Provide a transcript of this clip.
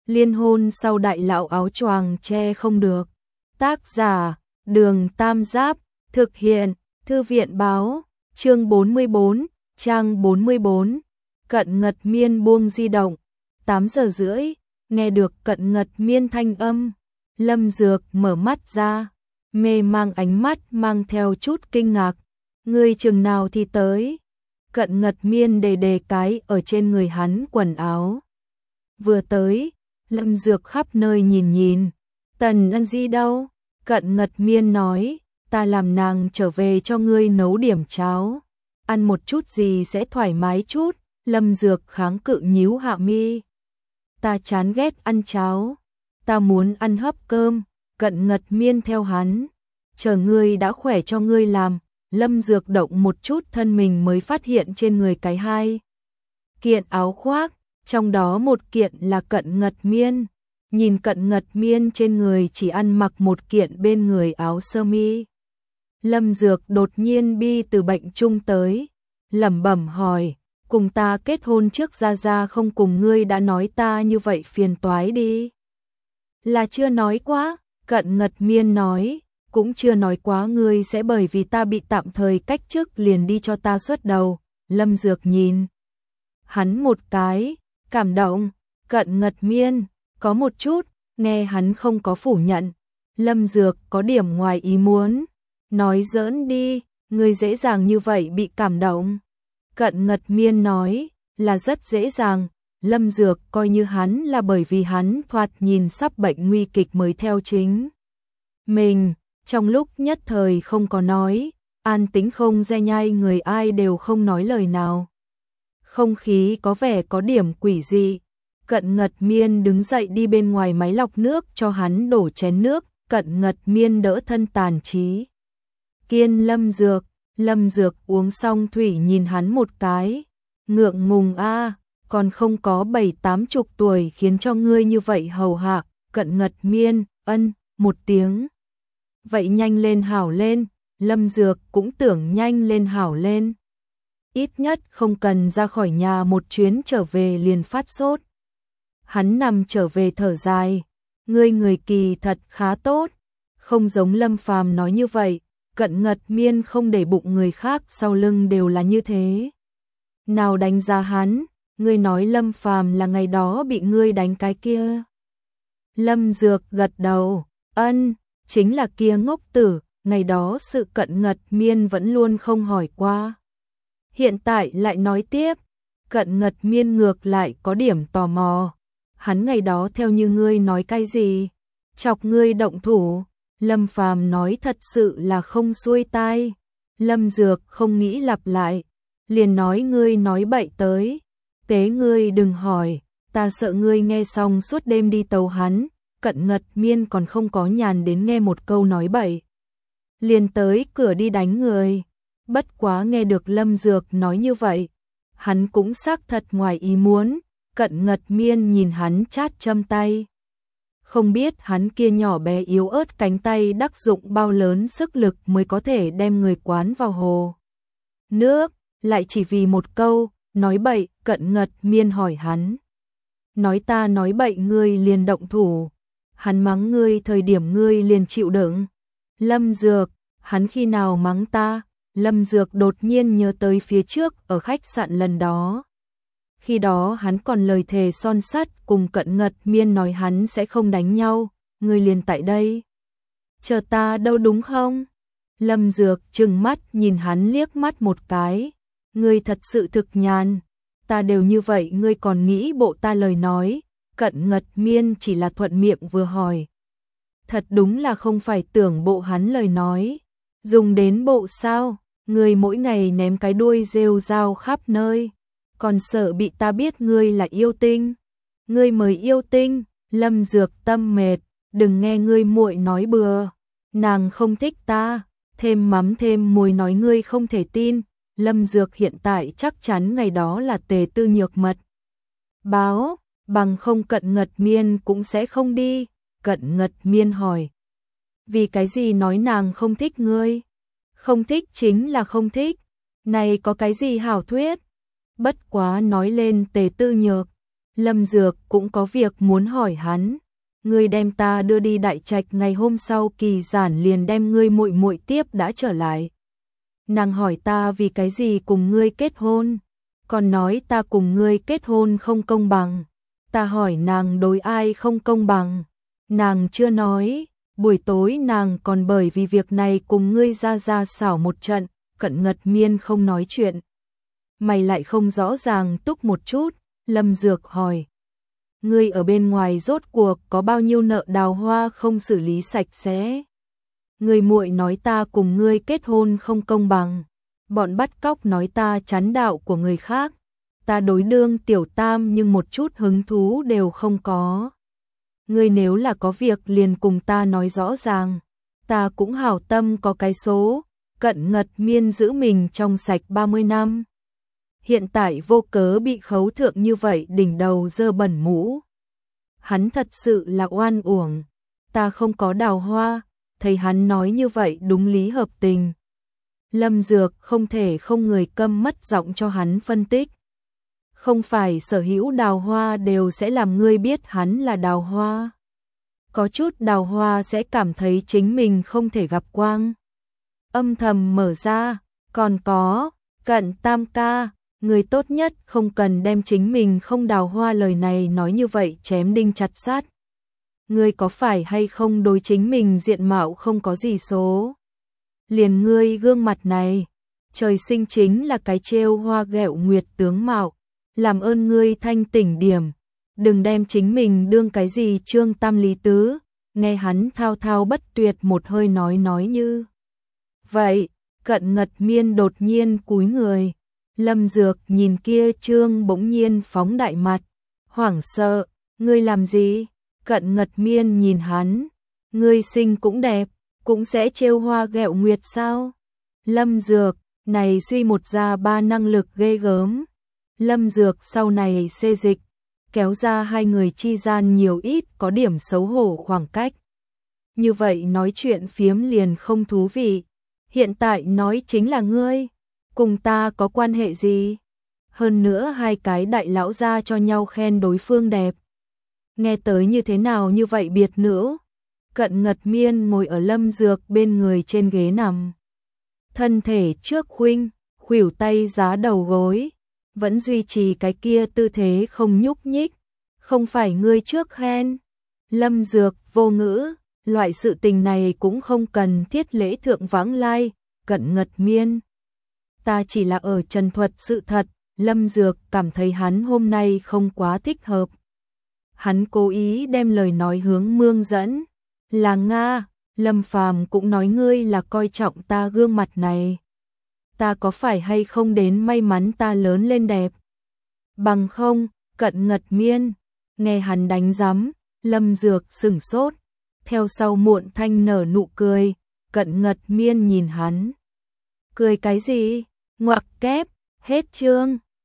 Liên hôn sau đại lão áo choàng che không được. Tác giả, Đường Tam Giáp, thực hiện, Thư viện báo, chương 44, trang 44. Cận Ngật Miên buông di động, 8 giờ rưỡi, nghe được Cận Ngật Miên thanh âm. Lâm Dược mở mắt ra, mê mang ánh mắt mang theo chút kinh ngạc. Ngươi chừng nào thì tới? Cận Ngật Miên đề cái ở trên người hắn quần áo. Vừa tới, Lâm Dược khắp nơi nhìn. Tần Ân Di đâu? Cận Ngật Miên nói, ta làm nàng trở về cho ngươi nấu điểm cháo. Ăn một chút gì sẽ thoải mái chút. Lâm Dược kháng cự nhíu hạ mi. Ta chán ghét ăn cháo. Ta muốn ăn hấp cơm. Cận Ngật Miên theo hắn. Chờ ngươi đã khỏe cho ngươi làm. Lâm Dược động một chút thân mình mới phát hiện trên người cái 2 kiện áo khoác, trong đó một kiện là Cận Ngật Miên. Nhìn Cận Ngật Miên trên người chỉ ăn mặc một kiện bên người áo sơ mi. Lâm Dược đột nhiên bi từ bệnh chung tới, lẩm bẩm hỏi, cùng ta kết hôn trước ra không cùng ngươi đã nói ta như vậy phiền toái đi. Là chưa nói quá, Cận Ngật Miên nói, cũng chưa nói quá ngươi sẽ bởi vì ta bị tạm thời cách chức liền đi cho ta xuất đầu. Lâm Dược nhìn hắn một cái, cảm động. Cận Ngật Miên có một chút, nghe hắn không có phủ nhận. Lâm Dược có điểm ngoài ý muốn, nói giỡn đi, ngươi dễ dàng như vậy bị cảm động. Cận Ngật Miên nói, là rất dễ dàng. Lâm Dược coi như hắn là bởi vì hắn thoạt nhìn sắp bệnh nguy kịch mới theo chính mình. Trong lúc nhất thời không có nói, an tĩnh không re nhai, người ai đều không nói lời nào. Không khí có vẻ có điểm quỷ dị. Cận Ngật Miên đứng dậy đi bên ngoài máy lọc nước cho hắn đổ chén nước. Cận Ngật Miên đỡ thân tàn trí kiên Lâm Dược uống xong thủy nhìn hắn một cái. Ngượng ngùng a, còn không có 7-80 tuổi khiến cho ngươi như vậy hầu hạ. Cận Ngật Miên ân một tiếng. Vậy nhanh lên hảo lên. Lâm Dược cũng tưởng nhanh lên hảo lên. Ít nhất không cần ra khỏi nhà một chuyến trở về liền phát sốt. Hắn nằm trở về thở dài. Người kỳ thật khá tốt. Không giống Lâm Phàm nói như vậy. Cận Ngật Miên không để bụng người khác sau lưng đều là như thế. Nào đánh giá hắn, ngươi nói Lâm Phàm là ngày đó bị ngươi đánh cái kia. Lâm Dược gật đầu, ân, chính là kia ngốc tử, ngày đó sự Cận Ngật Miên vẫn luôn không hỏi qua. Hiện tại lại nói tiếp, Cận Ngật Miên ngược lại có điểm tò mò. Hắn ngày đó theo như ngươi nói cái gì? Chọc ngươi động thủ. Lâm Phàm nói thật sự là không xuôi tai. Lâm Dược không nghĩ lặp lại, liền nói ngươi nói bậy tới. Tế ngươi đừng hỏi, ta sợ ngươi nghe xong suốt đêm đi tấu hắn. Cận Ngật Miên còn không có nhàn đến nghe một câu nói bậy, liền tới cửa đi đánh người. Bất quá nghe được Lâm Dược nói như vậy, hắn cũng xác thật ngoài ý muốn. Cận Ngật Miên nhìn hắn chát châm tay, không biết hắn kia nhỏ bé yếu ớt cánh tay đắc dụng bao lớn sức lực mới có thể đem người quán vào hồ nước, lại chỉ vì một câu nói bậy. Cận Ngật Miên hỏi hắn, nói ta nói bậy ngươi liền động thủ, hắn mắng ngươi thời điểm ngươi liền chịu đựng. Lâm Dược, hắn khi nào mắng ta? Lâm Dược đột nhiên nhớ tới phía trước ở khách sạn lần đó. Khi đó hắn còn lời thề son sắt cùng Cận Ngật Miên nói hắn sẽ không đánh nhau, ngươi liền tại đây chờ ta đâu đúng không? Lâm Dược trừng mắt nhìn hắn liếc mắt một cái, ngươi thật sự thực nhàn, ta đều như vậy ngươi còn nghĩ bộ ta lời nói. Cận Ngật Miên chỉ là thuận miệng vừa hỏi, thật đúng là không phải tưởng bộ hắn lời nói, dùng đến bộ sao? Ngươi mỗi ngày ném cái đuôi rêu rao khắp nơi, còn sợ bị ta biết ngươi là yêu tinh. Ngươi mới yêu tinh. Lâm Dược tâm mệt, đừng nghe ngươi muội nói bừa, nàng không thích ta, thêm mắm thêm muối nói ngươi không thể tin. Lâm Dược hiện tại chắc chắn ngày đó là Tề Tư Nhược mật báo, bằng không Cận Ngật Miên cũng sẽ không đi. Cận Ngật Miên hỏi, vì cái gì nói nàng không thích ngươi? Không thích chính là không thích, này có cái gì hảo thuyết? Bất quá nói lên Tề Tư Nhược, Lâm Dược cũng có việc muốn hỏi hắn. Ngươi đem ta đưa đi Đại Trạch, ngày hôm sau Kỳ Giản liền đem ngươi muội muội tiếp đã trở lại. Nàng hỏi ta vì cái gì cùng ngươi kết hôn, còn nói ta cùng ngươi kết hôn không công bằng. Ta hỏi nàng đối ai không công bằng, nàng chưa nói. Buổi tối nàng còn bởi vì việc này cùng ngươi ra xảo một trận. Cận Ngật Miên không nói chuyện. Mày lại không rõ ràng túc một chút. Lâm Dược hỏi. Ngươi ở bên ngoài rốt cuộc có bao nhiêu nợ Đào Hoa không xử lý sạch sẽ? Ngươi muội nói ta cùng ngươi kết hôn không công bằng. Bọn bắt cóc nói ta chán đạo của người khác. Ta đối đương tiểu tam nhưng một chút hứng thú đều không có. Ngươi nếu là có việc liền cùng ta nói rõ ràng. Ta cũng hảo tâm có cái số. Cận Ngật Miên giữ mình trong sạch 30 năm. Hiện tại vô cớ bị khấu thượng như vậy, đỉnh đầu dơ bẩn mũ. Hắn thật sự là oan uổng. Ta không có Đào Hoa. Thấy hắn nói như vậy đúng lý hợp tình. Lâm Dược không thể không người câm mất giọng cho hắn phân tích. Không phải sở hữu Đào Hoa đều sẽ làm ngươi biết hắn là Đào Hoa. Có chút Đào Hoa sẽ cảm thấy chính mình không thể gặp quang. Âm thầm mở ra, còn có, Cận Tam ca, người tốt nhất không cần đem chính mình không Đào Hoa lời này nói như vậy chém đinh chặt sắt. Ngươi có phải hay không đối chính mình diện mạo không có gì số? Liền ngươi gương mặt này, trời sinh chính là cái trêu hoa ghẹo nguyệt tướng mạo, làm ơn ngươi thanh tỉnh điểm, đừng đem chính mình đương cái gì Trương Tam Lý Tứ. Nghe hắn thao thao bất tuyệt một hơi nói như vậy. Cận Ngật Miên đột nhiên cúi người. Lâm Dược nhìn kia Trương bỗng nhiên phóng đại mặt, hoảng sợ. Ngươi làm gì? Cận Ngật Miên nhìn hắn. Ngươi sinh cũng đẹp, cũng sẽ trêu hoa ghẹo nguyệt sao? Lâm Dược, này suy một ra ba năng lực ghê gớm. Lâm Dược sau này xê dịch, kéo ra hai người chi gian nhiều ít có điểm xấu hổ khoảng cách. Như vậy nói chuyện phiếm liền không thú vị. Hiện tại nói chính là ngươi, cùng ta có quan hệ gì? Hơn nữa hai cái đại lão gia cho nhau khen đối phương đẹp. Nghe tới như thế nào như vậy biệt nữ? Cận Ngật Miên ngồi ở Lâm Dược bên người trên ghế nằm. Thân thể trước khuynh, khuỷu tay giá đầu gối. Vẫn duy trì cái kia tư thế không nhúc nhích. Không phải ngươi trước khen. Lâm Dược vô ngữ, loại sự tình này cũng không cần thiết lễ thượng vãng lai. Cận Ngật Miên, ta chỉ là ở trần thuật sự thật. Lâm Dược cảm thấy hắn hôm nay không quá thích hợp. Hắn cố ý đem lời nói hướng Mương dẫn. Là Nga, Lâm Phàm cũng nói ngươi là coi trọng ta gương mặt này. Ta có phải hay không đến may mắn ta lớn lên đẹp? Bằng không, Cận Ngật Miên, nghe hắn đánh giám. Lâm Dược sửng sốt, theo sau muộn thanh nở nụ cười. Cận Ngật Miên nhìn hắn. Cười cái gì? Ngoặc kép, hết chương.